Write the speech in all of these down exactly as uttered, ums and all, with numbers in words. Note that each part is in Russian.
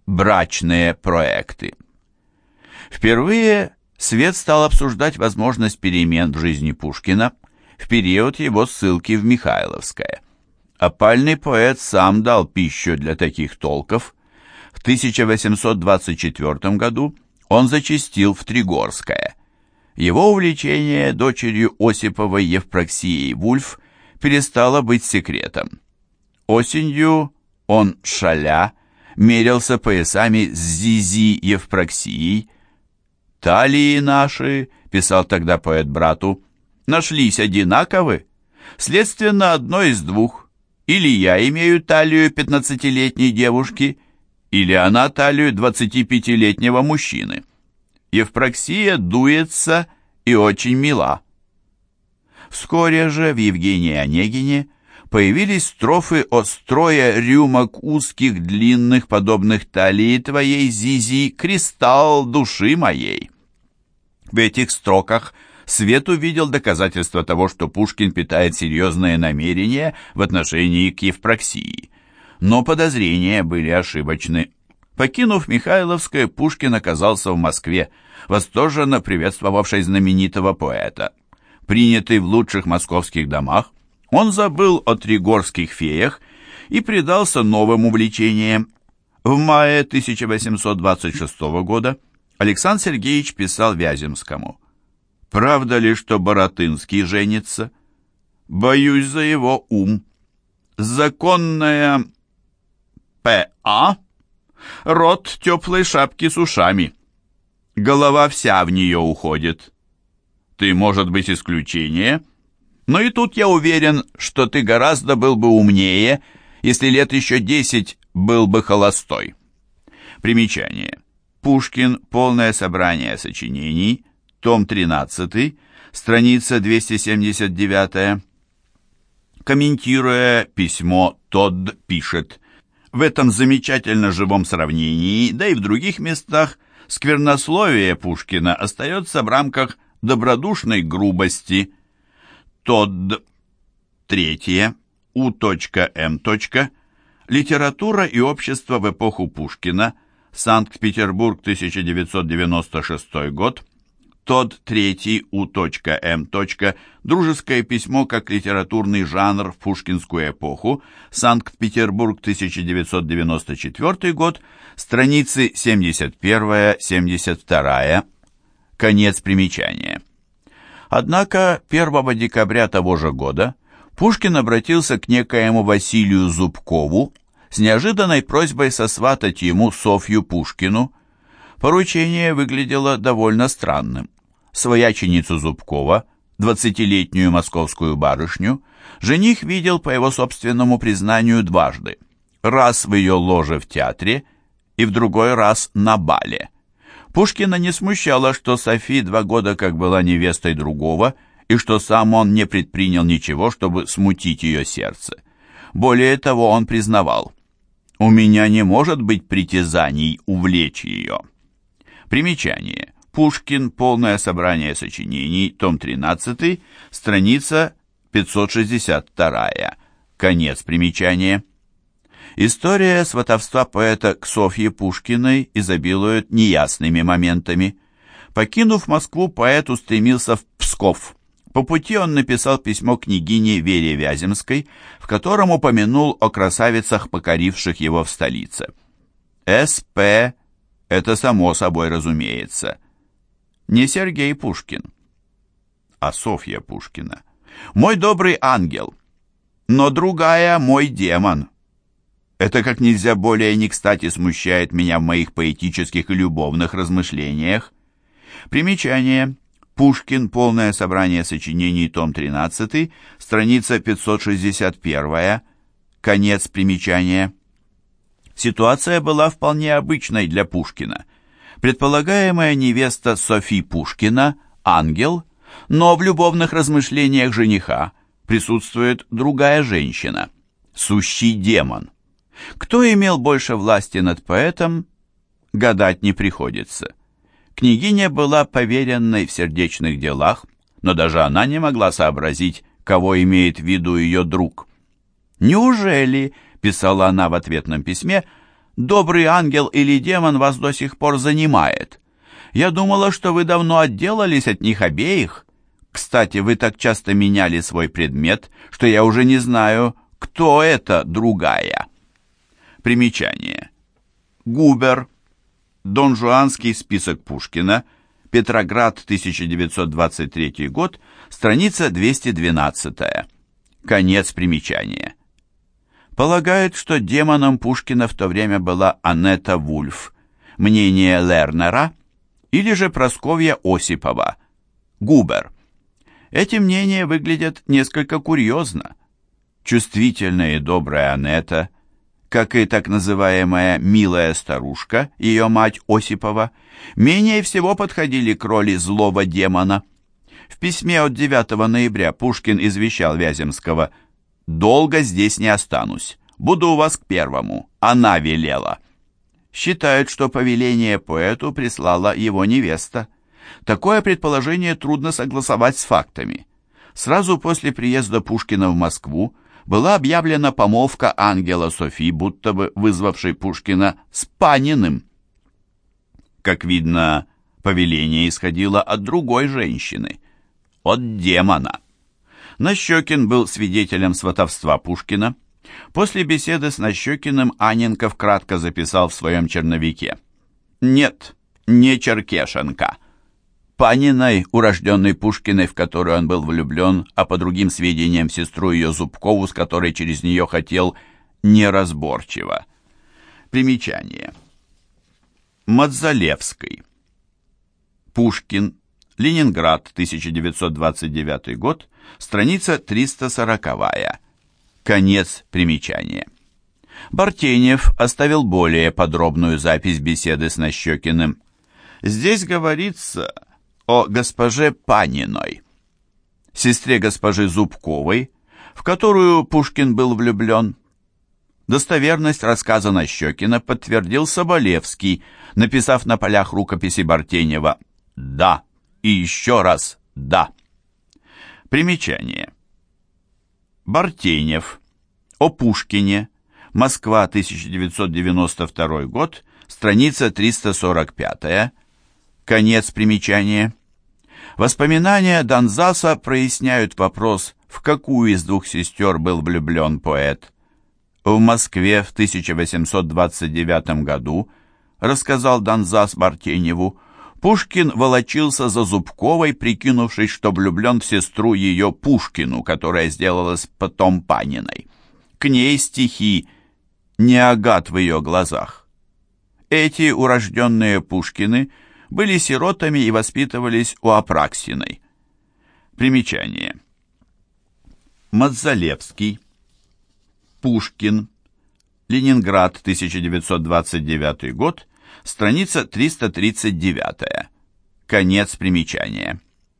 Брачные проекты. Впервые свет стал обсуждать возможность перемен в жизни Пушкина в период его ссылки в Михайловское. Опальный поэт сам дал пищу для таких толков. В тысяча восемьсот двадцать четвёртом году он зачастил в Тригорское. Его увлечение дочерью Осиповой Евпроксией Вульф перестало быть секретом. Осенью он, шаля, мерился поясами с Зизи Евпроксией. «Талии наши, — писал тогда поэт брату, — нашлись одинаковы. Следственно, одно из двух. Или я имею талию пятнадцатилетней девушки, или она талию двадцатипятилетнего мужчины. Евпроксия дуется и очень мила». Вскоре же в Евгении Онегине появились строфы о строе рюмок узких, длинных, подобных талии твоей, Зизи, кристалл души моей. В этих строках свет увидел доказательства того, что Пушкин питает серьезные намерения в отношении к Евпроксии. Но подозрения были ошибочны. Покинув Михайловское, Пушкин оказался в Москве, восторженно приветствовавшей знаменитого поэта. Принятый в лучших московских домах, он забыл о тригорских феях и предался новым увлечениям. В мае тысяча восемьсот двадцать шестого года Александр Сергеевич писал Вяземскому: «Правда ли, что Баратынский женится? Боюсь за его ум. Законная П.А. рот теплой шапки с ушами. Голова вся в нее уходит. Ты, может быть, исключение, но и тут я уверен, что ты гораздо был бы умнее, если лет еще десять был бы холостой». Примечание. Пушкин. Полное собрание сочинений. Том тринадцатый. Страница двести семьдесят девять. Комментируя письмо, Тодд пишет: «В этом замечательно живом сравнении, да и в других местах, сквернословие Пушкина остается в рамках добродушной грубости». Тодд. Третье. У.М. Литература и общество в эпоху Пушкина. Санкт-Петербург, тысяча девятьсот девяносто шестой год. Тодд. Третий. У.М. Дружеское письмо как литературный жанр в пушкинскую эпоху. Санкт-Петербург, тысяча девятьсот девяносто четвёртый год. Страницы семьдесят один — семьдесят два. Конец примечания. Однако первого декабря того же года Пушкин обратился к некоему Василию Зубкову с неожиданной просьбой сосватать ему Софью Пушкину. Поручение выглядело довольно странным. Свояченицу Зубкова, двадцатилетнюю московскую барышню, жених видел, по его собственному признанию, дважды. Раз в ее ложе в театре и в другой раз на бале. Пушкина не смущало, что Софи два года как была невестой другого, и что сам он не предпринял ничего, чтобы смутить ее сердце. Более того, он признавал: «У меня не может быть притязаний увлечь ее». Примечание. Пушкин. Полное собрание сочинений. Том тринадцатый. Страница пятьсот шестьдесят два. Конец примечания. История сватовства поэта к Софье Пушкиной изобилует неясными моментами. Покинув Москву, поэт устремился в Псков. По пути он написал письмо княгине Вере Вяземской, в котором упомянул о красавицах, покоривших его в столице. С.П. это само собой разумеется. Не Сергей Пушкин, а Софья Пушкина. Мой добрый ангел, но другая мой демон. Это как нельзя более не кстати смущает меня в моих поэтических и любовных размышлениях. Примечание. Пушкин. Полное собрание сочинений. Том тринадцатый. Страница пятьсот шестьдесят один. Конец примечания. Ситуация была вполне обычной для Пушкина. Предполагаемая невеста Софи Пушкина – ангел, но в любовных размышлениях жениха присутствует другая женщина – сущий демон. Кто имел больше власти над поэтом, гадать не приходится. Княгиня была поверенной в сердечных делах, но даже она не могла сообразить, кого имеет в виду ее друг. «Неужели, — писала она в ответном письме, — Добрый ангел или демон вас до сих пор занимает. Я думала, что вы давно отделались от них обеих. Кстати, вы так часто меняли свой предмет, что я уже не знаю, кто это другая. Примечание. Губер. Донжуанский список Пушкина. Петроград, тысяча девятьсот двадцать третий год. Страница двести двенадцатая. Конец примечания. Полагают, что демоном Пушкина в то время была Анетта Вульф, мнение Лернера, или же Прасковья Осипова, Губер. Эти мнения выглядят несколько курьезно. Чувствительная и добрая Анетта, как и так называемая «милая старушка», ее мать Осипова, менее всего подходили к роли злого демона. В письме от девятого ноября Пушкин извещал Вяземского: «Долго здесь не останусь. Буду у вас к первому. Она велела». Считают, что повеление поэту прислала его невеста. Такое предположение трудно согласовать с фактами. Сразу после приезда Пушкина в Москву была объявлена помолвка ангела Софи, будто бы вызвавшей Пушкина с Паниным. Как видно, повеление исходило от другой женщины, от демона. Нащекин был свидетелем сватовства Пушкина. После беседы с Нащекиным Анненков кратко записал в своем черновике: «Нет, не Черкешенка. Паниной, урожденной Пушкиной, в которую он был влюблен, а по другим сведениям сестру ее Зубкову, с которой через нее хотел, неразборчиво». Примечание. Мадзалевской. Пушкин. Ленинград, тысяча девятьсот двадцать девятый год, страница триста сороковая. Конец примечания. Бартенев оставил более подробную запись беседы с Нащекиным. Здесь говорится о госпоже Паниной, сестре госпожи Зубковой, в которую Пушкин был влюблен. Достоверность рассказа Нащекина подтвердил Соболевский, написав на полях рукописи Бартенева «Да» и еще раз «Да». Примечание. Бартенев. О Пушкине. Москва, тысяча девятьсот девяносто второй год. Страница триста сорок пятая. Конец примечания. Воспоминания Донзаса проясняют вопрос, в какую из двух сестер был влюблен поэт. В Москве в тысяча восемьсот двадцать девятом году, рассказал Донзас Бартеневу, Пушкин волочился за Зубковой, прикинувшись, что влюблен в сестру ее Пушкину, которая сделалась потом Паниной. К ней стихи «Не агат в ее глазах». Эти урожденные Пушкины были сиротами и воспитывались у Апраксиной. Примечание. Мадзалевский. Пушкин. Ленинград, тысяча девятьсот двадцать девятый год. Страница триста тридцать девятая. Конец примечания.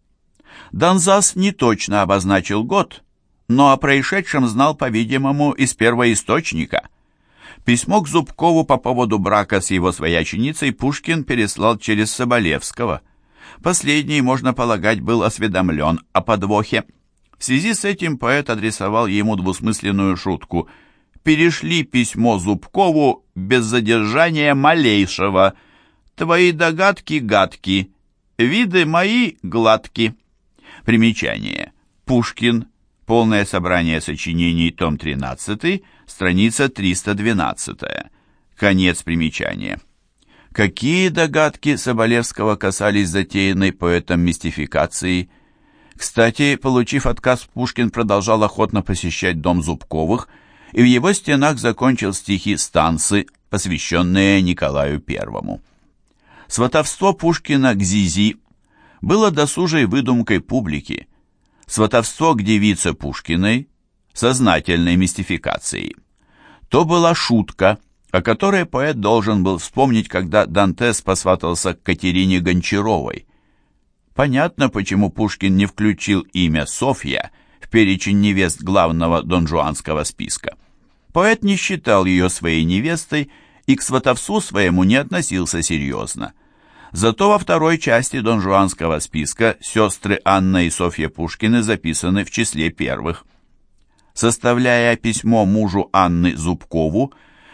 Донзас не точно обозначил год, но о происшедшем знал, по-видимому, из первоисточника. Письмо к Зубкову по поводу брака с его свояченицей Пушкин переслал через Соболевского. Последний, можно полагать, был осведомлен о подвохе. В связи с этим поэт адресовал ему двусмысленную шутку: «Перешли письмо Зубкову без задержания малейшего. Твои догадки гадки, виды мои гладки». Примечание. Пушкин. Полное собрание сочинений, том тринадцатый, страница триста двенадцатая. Конец примечания. Какие догадки Соболевского касались затеянной поэтом мистификации? Кстати, получив отказ, Пушкин продолжал охотно посещать дом Зубковых, и в его стенах закончил стихи «Станцы», посвященные Николаю Первому. Сватовство Пушкина к Зизи было досужей выдумкой публики, сватовство к девице Пушкиной — сознательной мистификацией. То была шутка, о которой поэт должен был вспомнить, когда Дантес посватался к Катерине Гончаровой. Понятно, почему Пушкин не включил имя Софья в перечень невест главного донжуанского списка. Поэт не считал ее своей невестой и к сватовству своему не относился серьезно. Зато во второй части донжуанского списка сестры Анна и Софья Пушкины записаны в числе первых. Составляя письмо мужу Анны Зубкову,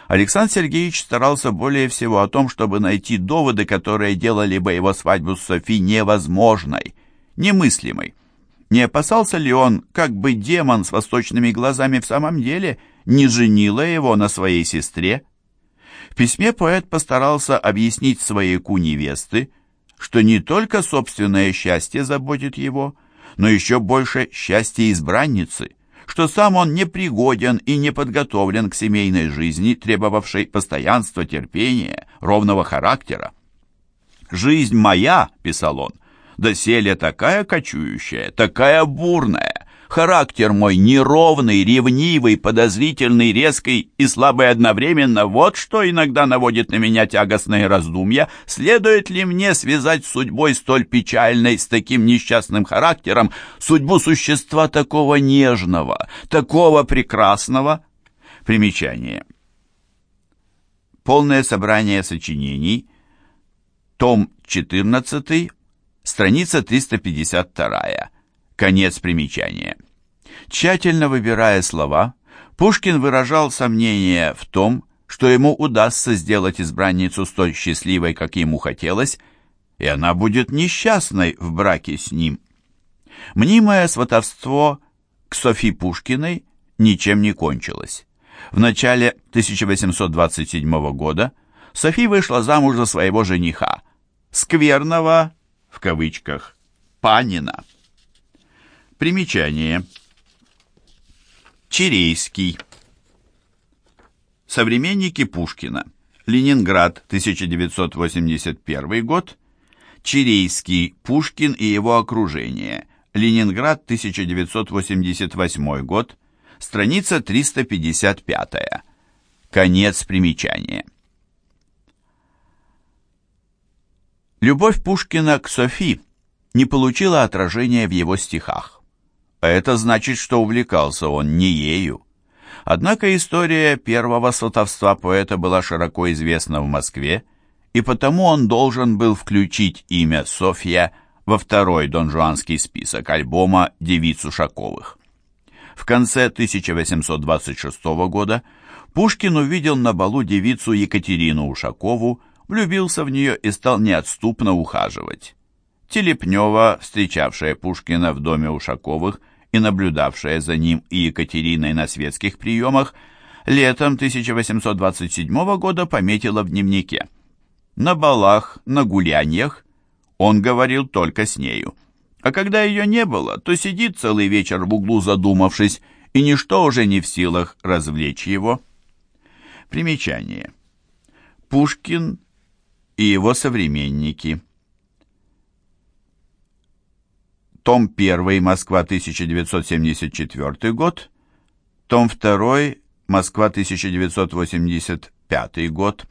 Александр Сергеевич старался более всего о том, чтобы найти доводы, которые делали бы его свадьбу с Софи невозможной, немыслимой. Не опасался ли он, как бы демон с восточными глазами в самом деле не женила его на своей сестре? В письме поэт постарался объяснить свояку невесты, что не только собственное счастье заботит его, но еще больше счастье избранницы, что сам он непригоден и не подготовлен к семейной жизни, требовавшей постоянства, терпения, ровного характера. «Жизнь моя», — писал он, — «доселе такая кочующая, такая бурная, характер мой неровный, ревнивый, подозрительный, резкий и слабый одновременно, вот что иногда наводит на меня тягостные раздумья, следует ли мне связать с судьбой столь печальной, с таким несчастным характером, судьбу существа такого нежного, такого прекрасного». Примечание. Полное собрание сочинений, том четырнадцатый, страница триста пятьдесят два. Конец примечания. Тщательно выбирая слова, Пушкин выражал сомнение в том, что ему удастся сделать избранницу столь счастливой, как ему хотелось, и она будет несчастной в браке с ним. Мнимое сватовство к Софье Пушкиной ничем не кончилось. В начале тысяча восемьсот двадцать седьмого года Софья вышла замуж за своего жениха, скверного, в кавычках, Панина. Примечание. Чирейский. Современники Пушкина. Ленинград, тысяча девятьсот восемьдесят первый год. Чирейский. Пушкин и его окружение. Ленинград, тысяча девятьсот восемьдесят восьмой год. Страница триста пятьдесят пять. Конец примечания. Любовь Пушкина к Софи не получила отражения в его стихах. А это значит, что увлекался он не ею. Однако история первого сватовства поэта была широко известна в Москве, и потому он должен был включить имя Софья во второй донжуанский список альбома «Девиц Ушаковых». В конце тысяча восемьсот двадцать шестого года Пушкин увидел на балу девицу Екатерину Ушакову, влюбился в нее и стал неотступно ухаживать. Телепнева, встречавшая Пушкина в доме Ушаковых и наблюдавшая за ним и Екатериной на светских приемах, летом тысяча восемьсот двадцать седьмого года пометила в дневнике: «На балах, на гуляньях он говорил только с нею, а когда ее не было, то сидит целый вечер в углу задумавшись, и ничто уже не в силах развлечь его». Примечание. Пушкин и его современники. Том первый, Москва, тысяча девятьсот семьдесят четвёртый год. Том второй, Москва, тысяча девятьсот восемьдесят пятый год.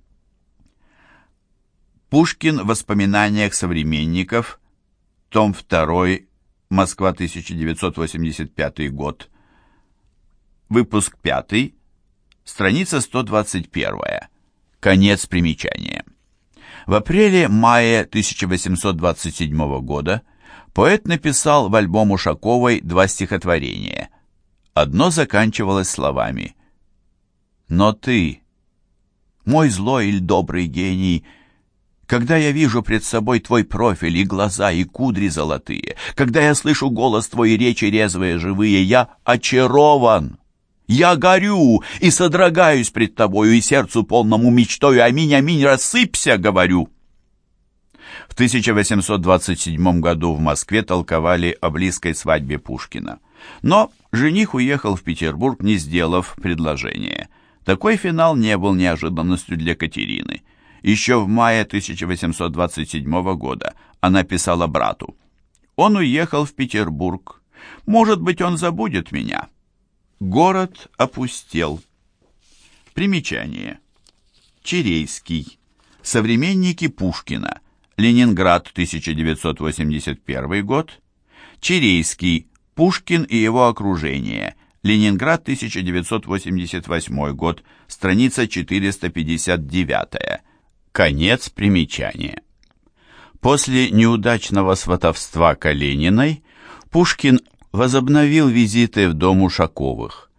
Пушкин в воспоминаниях современников. Том второй, Москва, тысяча девятьсот восемьдесят пятый год. Выпуск пятый, страница сто двадцать первая. Конец примечания. В апреле-мае тысяча восемьсот двадцать седьмого года поэт написал в альбом Ушаковой два стихотворения. Одно заканчивалось словами: «Но ты, мой злой или добрый гений, когда я вижу пред собой твой профиль и глаза, и кудри золотые, когда я слышу голос твой и речи резвые, живые, я очарован, я горю и содрогаюсь пред тобою, и сердцу полному мечтою аминь, аминь, рассыпься, говорю». В тысяча восемьсот двадцать седьмом году в Москве толковали о близкой свадьбе Пушкина. Но жених уехал в Петербург, не сделав предложения. Такой финал не был неожиданностью для Катерины. Еще в мае тысяча восемьсот двадцать седьмого года она писала брату: «Он уехал в Петербург. Может быть, он забудет меня». Город опустел. Примечание. Чирейский. Современники Пушкина. Ленинград, тысяча девятьсот восемьдесят первый год. Чирейский. Пушкин и его окружение. Ленинград, тысяча девятьсот восемьдесят восьмой год. Страница четыреста пятьдесят девять. Конец примечания. После неудачного сватовства к Олениной Пушкин возобновил визиты в дом Ушаковых.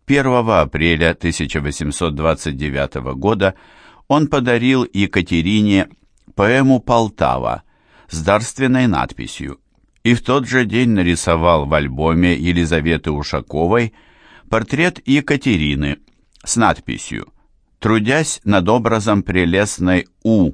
первого апреля тысяча восемьсот двадцать девятого года он подарил Екатерине поэму «Полтава» с дарственной надписью и в тот же день нарисовал в альбоме Елизаветы Ушаковой портрет Екатерины с надписью «Трудясь над образом прелестной У.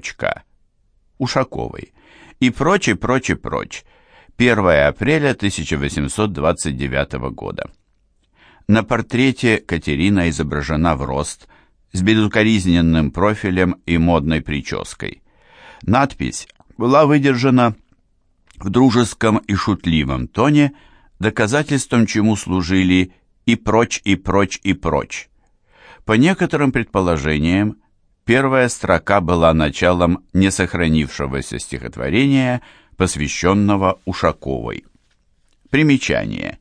Ушаковой» и прочь, и прочь, и прочь. первого апреля тысяча восемьсот двадцать девятого года. На портрете Катерина изображена в рост, с безукоризненным профилем и модной прической. Надпись была выдержана в дружеском и шутливом тоне, доказательством чему служили «и прочь, и прочь, и прочь». По некоторым предположениям, первая строка была началом несохранившегося стихотворения, посвященного Ушаковой. Примечание.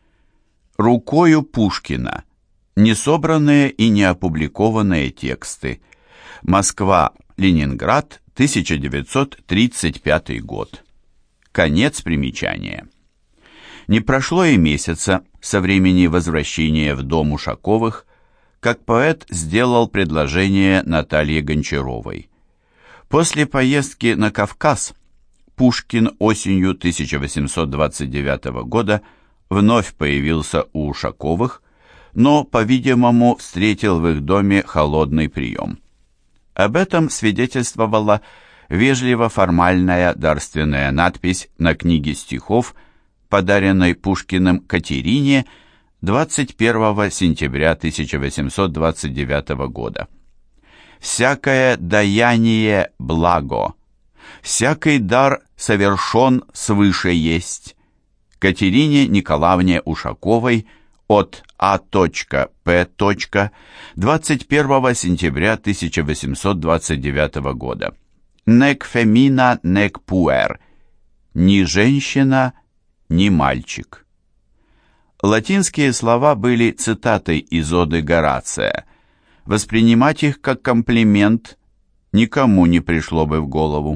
Рукою Пушкина. Несобранные и неопубликованные тексты. Москва, Ленинград, тысяча девятьсот тридцать пятый год. Конец примечания. Не прошло и месяца со времени возвращения в дом Ушаковых, как поэт сделал предложение Наталье Гончаровой. После поездки на Кавказ Пушкин осенью тысяча восемьсот двадцать девятого года вновь появился у Ушаковых, но, по-видимому, встретил в их доме холодный прием. Об этом свидетельствовала вежливо-формальная дарственная надпись на книге стихов, подаренной Пушкиным Катерине двадцать первого сентября тысяча восемьсот двадцать девятого года. «Всякое даяние благо, всякий дар совершен свыше есть. Катерине Николаевне Ушаковой от А. П. двадцать первого сентября тысяча восемьсот двадцать девятого года. Нек фемина, нек пуэр. Ни женщина, ни мальчик». Латинские слова были цитатой из оды Горация. Воспринимать их как комплимент никому не пришло бы в голову.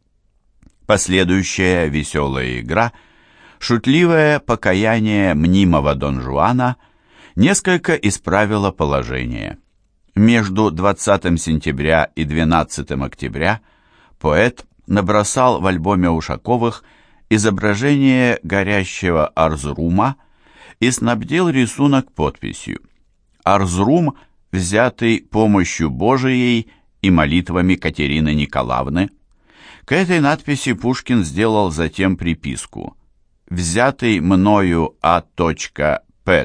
Последующая веселая игра, шутливое покаяние мнимого Дон Жуана несколько исправило положение. Между двадцатым сентября и двенадцатым октября поэт набросал в альбоме Ушаковых изображение горящего Арзрума и снабдил рисунок подписью «Арзрум, взятый помощью Божией и молитвами Катерины Николаевны». К этой надписи Пушкин сделал затем приписку «Взятый мною А. П.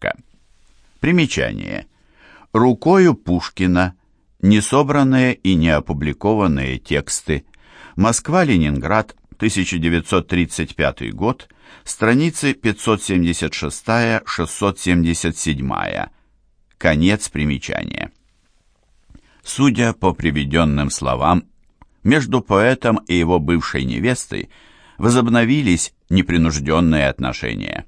Примечание. Рукою Пушкина. Несобранные и неопубликованные тексты. Москва-Ленинград, тысяча девятьсот тридцать пятый год, страницы пятьсот семьдесят шесть — шестьсот семьдесят семь. Конец примечания. Судя по приведенным словам, между поэтом и его бывшей невестой возобновились непринужденные отношения.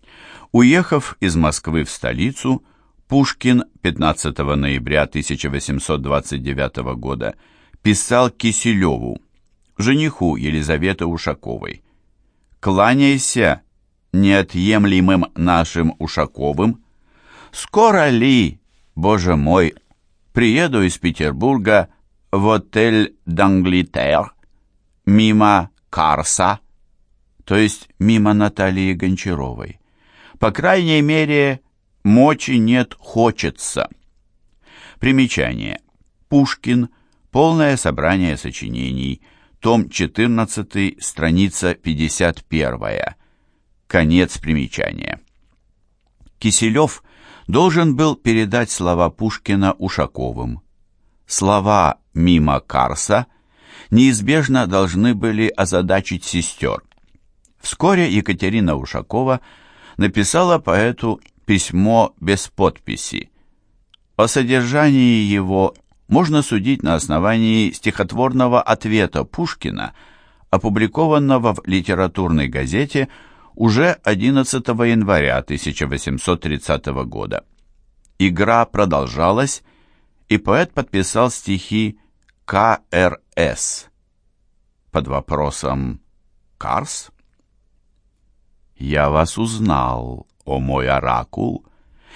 Уехав из Москвы в столицу, Пушкин пятнадцатого ноября тысяча восемьсот двадцать девятого года писал Киселеву, жениху Елизаветы Ушаковой: «Кланяйся неотъемлемым нашим Ушаковым. Скоро ли, Боже мой, приеду из Петербурга в отель d'Angleterre, мимо Карса, то есть мимо Натальи Гончаровой. По крайней мере, мочи нет, хочется». Примечание. Пушкин. Полное собрание сочинений. Том четырнадцатый, страница пятьдесят первая. Конец примечания. Киселев должен был передать слова Пушкина Ушаковым. Слова «мимо Карса» неизбежно должны были озадачить сестер. Вскоре Екатерина Ушакова написала поэту письмо без подписи. О содержании его можно судить на основании стихотворного ответа Пушкина, опубликованного в литературной газете уже одиннадцатого января тысяча восемьсот тридцатого года. Игра продолжалась, и поэт подписал стихи К Р С под вопросом «Карс?» «Я вас узнал, о мой оракул,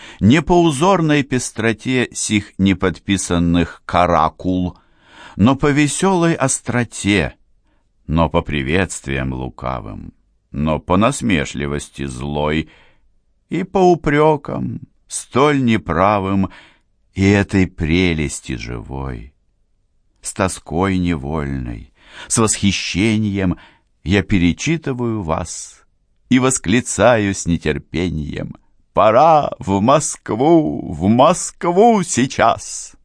Не по узорной пестроте сих неподписанных каракул, но по веселой остроте, но по приветствиям лукавым, но по насмешливости злой и по упрекам столь неправым и этой прелести живой. С тоской невольной, с восхищением я перечитываю вас и восклицаю с нетерпением: «Пора в Москву, в Москву сейчас!»